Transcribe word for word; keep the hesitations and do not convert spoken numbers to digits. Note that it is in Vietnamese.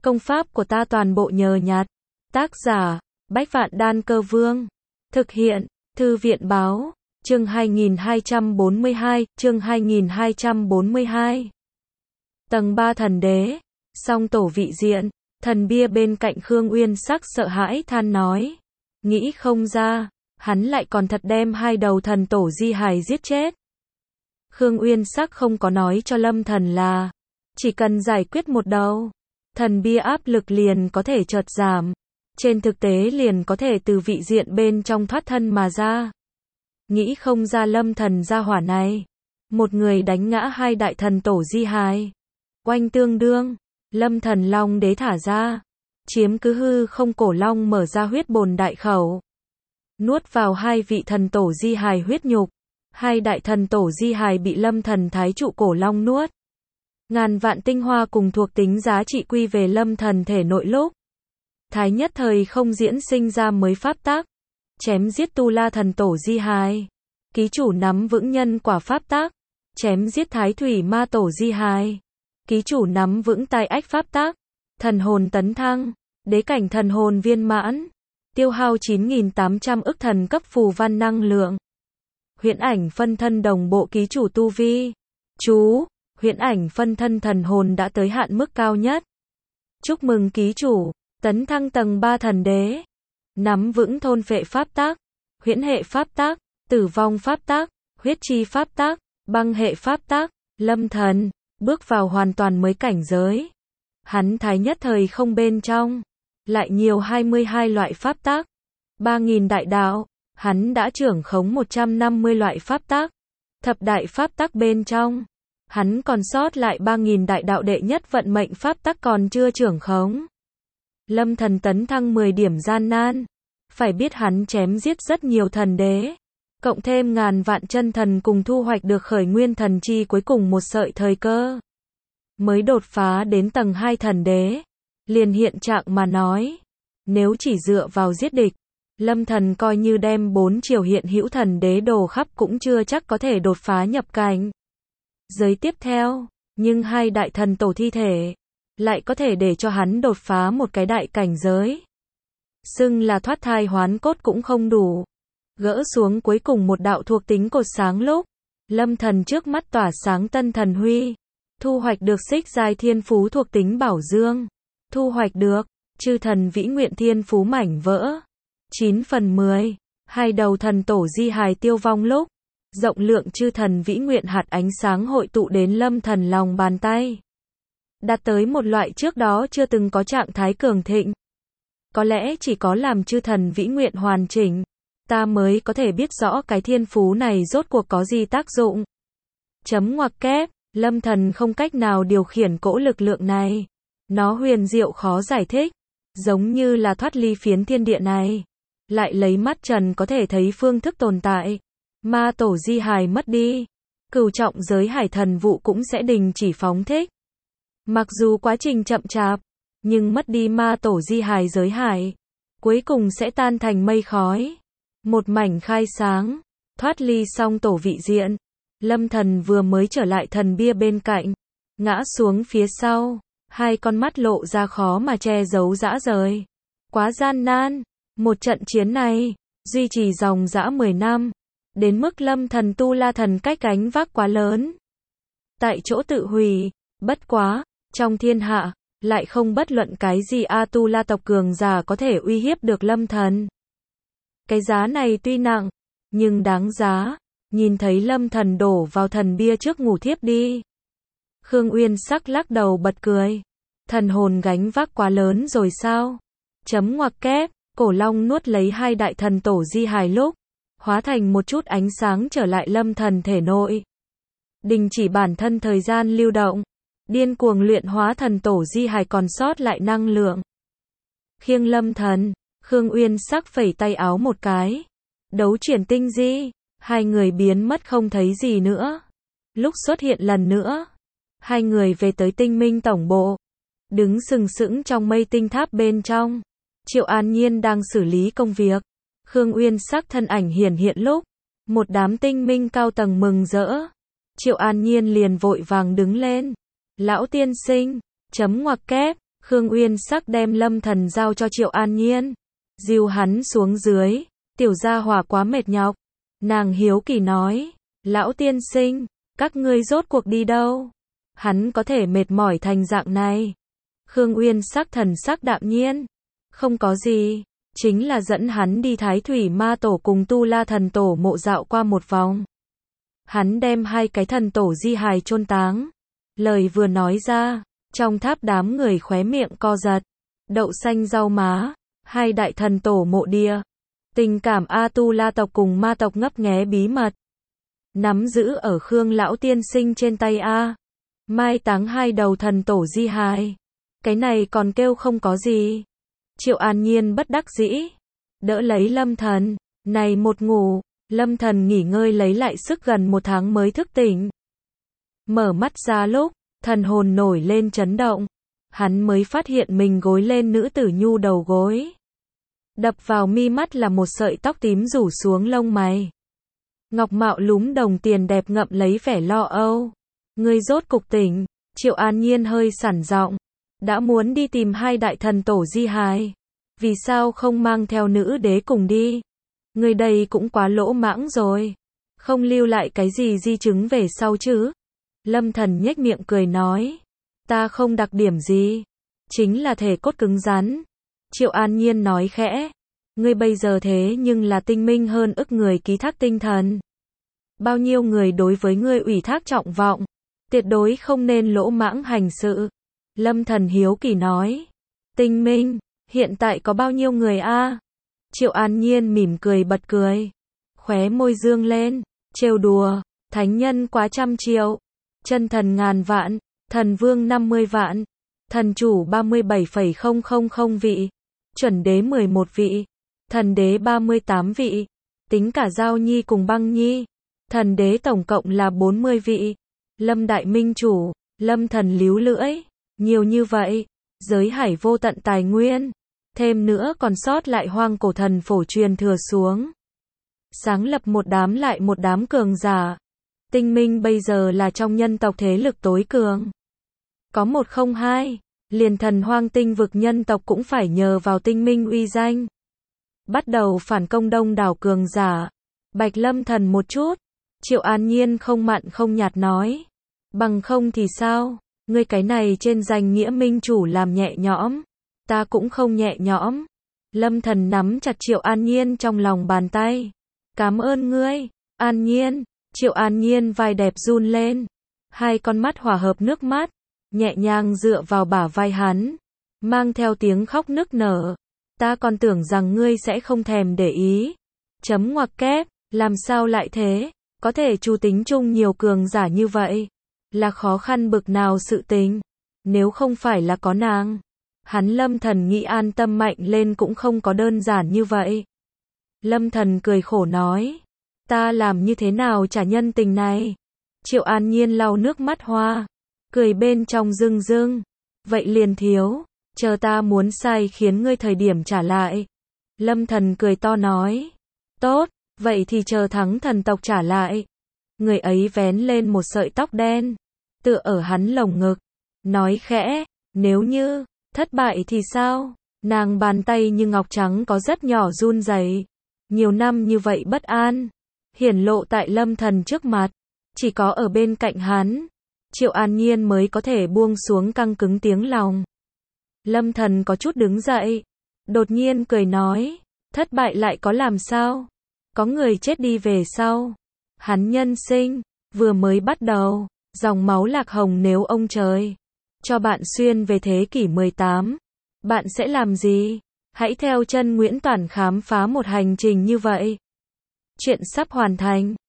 Công pháp của ta toàn bộ nhờ nhặt. Tác giả, Bách Vạn Đan Cơ Vương. Thực hiện, Thư viện Báo. Chương hai nghìn hai trăm bốn mươi hai, chương hai nghìn hai trăm bốn mươi hai. Tầng ba thần đế. Song tổ vị diện. Thần bia bên cạnh Khương Uyên Sắc sợ hãi than nói. Nghĩ không ra, hắn lại còn thật đem hai đầu thần tổ di hài giết chết. Khương Uyên Sắc không có nói cho Lâm Thần là, chỉ cần giải quyết một đầu, thần bia áp lực liền có thể chợt giảm. Trên thực tế liền có thể từ vị diện bên trong thoát thân mà ra. Nghĩ không ra Lâm Thần gia hỏa này. Một người đánh ngã hai đại thần tổ di hài. Oanh tương đương, Lâm Thần long đế thả ra. Chiếm cứ hư không cổ long mở ra huyết bồn đại khẩu. Nuốt vào hai vị thần tổ di hài huyết nhục. Hai đại thần tổ di hài bị Lâm Thần thái trụ cổ long nuốt. Ngàn vạn tinh hoa cùng thuộc tính giá trị quy về Lâm Thần thể nội lúc. Thái nhất thời không diễn sinh ra mới pháp tác. Chém giết tu la thần tổ di hài. Ký chủ nắm vững nhân quả pháp tác. Chém giết thái thủy ma tổ di hài. Ký chủ nắm vững tai ách pháp tác. Thần hồn tấn thăng. Đế cảnh thần hồn viên mãn. Tiêu hao chín nghìn tám trăm ức thần cấp phù văn năng lượng. Huyễn ảnh phân thân đồng bộ ký chủ tu vi. Chú, huyễn ảnh phân thân thần hồn đã tới hạn mức cao nhất. Chúc mừng ký chủ, tấn thăng tầng ba thần đế. Nắm vững thôn phệ pháp tác, huyễn hệ pháp tác, tử vong pháp tác, huyết chi pháp tác, băng hệ pháp tác, Lâm Thần, bước vào hoàn toàn mới cảnh giới. Hắn thái nhất thời không bên trong, lại nhiều hai mươi hai loại pháp tác, ba nghìn đại đạo, hắn đã trưởng khống một trăm năm mươi loại pháp tác, thập đại pháp tác bên trong. Hắn còn sót lại ba nghìn đại đạo đệ nhất vận mệnh pháp tắc còn chưa trưởng khống. Lâm Thần tấn thăng mười điểm gian nan. Phải biết hắn chém giết rất nhiều thần đế. Cộng thêm ngàn vạn chân thần cùng thu hoạch được khởi nguyên thần chi cuối cùng một sợi thời cơ. Mới đột phá đến tầng hai thần đế. Liền hiện trạng mà nói. Nếu chỉ dựa vào giết địch. Lâm Thần coi như đem bốn chiều hiện hữu thần đế đồ khắp cũng chưa chắc có thể đột phá nhập cảnh. Giới tiếp theo, nhưng hai đại thần tổ thi thể, lại có thể để cho hắn đột phá một cái đại cảnh giới. Xưng là thoát thai hoán cốt cũng không đủ. Gỡ xuống cuối cùng một đạo thuộc tính cột sáng lúc, Lâm Thần trước mắt tỏa sáng tân thần huy. Thu hoạch được xích giai thiên phú thuộc tính bảo dương. Thu hoạch được, chư thần vĩ nguyện thiên phú mảnh vỡ. chín phần mười, hai đầu thần tổ di hài tiêu vong lúc. Rộng lượng chư thần vĩ nguyện hạt ánh sáng hội tụ đến Lâm Thần lòng bàn tay. Đạt tới một loại trước đó chưa từng có trạng thái cường thịnh. Có lẽ chỉ có làm chư thần vĩ nguyện hoàn chỉnh, ta mới có thể biết rõ cái thiên phú này rốt cuộc có gì tác dụng. Chấm ngoặc kép, Lâm Thần không cách nào điều khiển cỗ lực lượng này. Nó huyền diệu khó giải thích, giống như là thoát ly phiến thiên địa này. Lại lấy mắt trần có thể thấy phương thức tồn tại. Ma tổ di hài mất đi, cửu trọng giới hải thần vụ cũng sẽ đình chỉ phóng thích. Mặc dù quá trình chậm chạp, nhưng mất đi ma tổ di hài giới hải, cuối cùng sẽ tan thành mây khói. Một mảnh khai sáng, thoát ly xong tổ vị diện. Lâm Thần vừa mới trở lại thần bia bên cạnh, ngã xuống phía sau, hai con mắt lộ ra khó mà che giấu dã rời. Quá gian nan, một trận chiến này, duy trì dòng dã mười năm. Đến mức Lâm Thần tu la thần cách gánh vác quá lớn. Tại chỗ tự hủy, bất quá, trong thiên hạ, lại không bất luận cái gì A tu la tộc cường giả có thể uy hiếp được Lâm Thần. Cái giá này tuy nặng, nhưng đáng giá. Nhìn thấy Lâm Thần đổ vào thần bia trước ngủ thiếp đi. Khương Uyên Sắc lắc đầu bật cười. Thần hồn gánh vác quá lớn rồi sao? Chấm ngoặc kép, cổ long nuốt lấy hai đại thần tổ di hài lúc. Hóa thành một chút ánh sáng trở lại Lâm Thần thể nội. Đình chỉ bản thân thời gian lưu động. Điên cuồng luyện hóa thần tổ di hài còn sót lại năng lượng. Khiêng Lâm Thần, Khương Uyên Sắc phẩy tay áo một cái. Đấu chuyển tinh di, hai người biến mất không thấy gì nữa. Lúc xuất hiện lần nữa, hai người về tới tinh minh tổng bộ. Đứng sừng sững trong mây tinh tháp bên trong. Triệu An Nhiên đang xử lý công việc. Khương Uyên Sắc thân ảnh hiển hiện lúc, một đám tinh minh cao tầng mừng rỡ. Triệu An Nhiên liền vội vàng đứng lên. Lão tiên sinh, chấm ngoặc kép, Khương Uyên Sắc đem Lâm Thần giao cho Triệu An Nhiên, dìu hắn xuống dưới, tiểu gia hỏa quá mệt nhọc. Nàng hiếu kỳ nói, lão tiên sinh, các ngươi rốt cuộc đi đâu? Hắn có thể mệt mỏi thành dạng này. Khương Uyên Sắc thần sắc đạm nhiên, không có gì, chính là dẫn hắn đi Thái Thủy Ma Tổ cùng Tu La Thần Tổ mộ dạo qua một vòng. Hắn đem hai cái thần tổ di hài chôn táng. Lời vừa nói ra, trong tháp đám người khóe miệng co giật. Đậu xanh rau má, hai đại thần tổ mộ địa. Tình cảm A Tu La tộc cùng ma tộc ngấp nghé bí mật. Nắm giữ ở Khương lão tiên sinh trên tay A. Mai táng hai đầu thần tổ di hài. Cái này còn kêu không có gì. Triệu An Nhiên bất đắc dĩ, đỡ lấy Lâm Thần, này một ngủ, Lâm Thần nghỉ ngơi lấy lại sức gần một tháng mới thức tỉnh. Mở mắt ra lúc, thần hồn nổi lên chấn động, hắn mới phát hiện mình gối lên nữ tử nhu đầu gối. Đập vào mi mắt là một sợi tóc tím rủ xuống lông mày. Ngọc mạo lúm đồng tiền đẹp ngậm lấy vẻ lo âu. Ngươi rốt cục tỉnh, Triệu An Nhiên hơi sẵn giọng. Đã muốn đi tìm hai đại thần tổ di hài, vì sao không mang theo nữ đế cùng đi? Người đây cũng quá lỗ mãng rồi, không lưu lại cái gì di chứng về sau chứ? Lâm Thần nhếch miệng cười nói, ta không đặc điểm gì, chính là thể cốt cứng rắn. Triệu An Nhiên nói khẽ, ngươi bây giờ thế nhưng là tinh minh hơn ức người ký thác tinh thần. Bao nhiêu người đối với ngươi ủy thác trọng vọng, tuyệt đối không nên lỗ mãng hành sự. Lâm Thần hiếu kỳ nói, tinh minh, hiện tại có bao nhiêu người a? Triệu An Nhiên mỉm cười bật cười, khóe môi dương lên, trêu đùa, thánh nhân quá trăm triệu, chân thần ngàn vạn, thần vương năm mươi vạn, thần chủ ba mươi bảy phẩy không không không vị, chuẩn đế mười một vị, thần đế ba mươi tám vị, tính cả Giao Nhi cùng Băng Nhi, thần đế tổng cộng là bốn mươi vị. Lâm đại minh chủ, Lâm Thần líu lưỡi, nhiều như vậy, giới hải vô tận tài nguyên, thêm nữa còn sót lại hoang cổ thần phổ truyền thừa xuống. Sáng lập một đám lại một đám cường giả. Tinh minh bây giờ là trong nhân tộc thế lực tối cường. Có một không hai, liền thần hoang tinh vực nhân tộc cũng phải nhờ vào tinh minh uy danh. Bắt đầu phản công đông đảo cường giả. Bạch Lâm Thần một chút, Triệu An Nhiên không mặn không nhạt nói. Bằng không thì sao? Ngươi cái này trên danh nghĩa minh chủ làm nhẹ nhõm, ta cũng không nhẹ nhõm. Lâm Thần nắm chặt Triệu An Nhiên trong lòng bàn tay. Cảm ơn ngươi, An Nhiên. Triệu An Nhiên vai đẹp run lên, hai con mắt hòa hợp nước mắt, nhẹ nhàng dựa vào bả vai hắn, mang theo tiếng khóc nức nở. Ta còn tưởng rằng ngươi sẽ không thèm để ý. Chấm ngoặc kép, làm sao lại thế? Có thể chu tính chung nhiều cường giả như vậy, là khó khăn bực nào sự tình. Nếu không phải là có nàng, hắn Lâm Thần nghĩ an tâm mạnh lên cũng không có đơn giản như vậy. Lâm Thần cười khổ nói, ta làm như thế nào trả nhân tình này? Triệu An Nhiên lau nước mắt hoa, cười bên trong rưng rưng. Vậy liền thiếu, chờ ta muốn sai khiến ngươi thời điểm trả lại. Lâm Thần cười to nói, tốt, vậy thì chờ thắng thần tộc trả lại. Người ấy vén lên một sợi tóc đen, tựa ở hắn lồng ngực, nói khẽ, nếu như thất bại thì sao? Nàng bàn tay như ngọc trắng có rất nhỏ run rẩy. Nhiều năm như vậy bất an, hiển lộ tại Lâm Thần trước mặt, chỉ có ở bên cạnh hắn, Triệu An Nhiên mới có thể buông xuống căng cứng tiếng lòng. Lâm Thần có chút đứng dậy, đột nhiên cười nói, thất bại lại có làm sao? Có người chết đi về sau. Hắn nhân sinh, vừa mới bắt đầu, dòng máu lạc hồng nếu ông trời cho bạn xuyên về thế kỷ mười tám, bạn sẽ làm gì? Hãy theo chân Nguyễn Toản khám phá một hành trình như vậy. Chuyện sắp hoàn thành.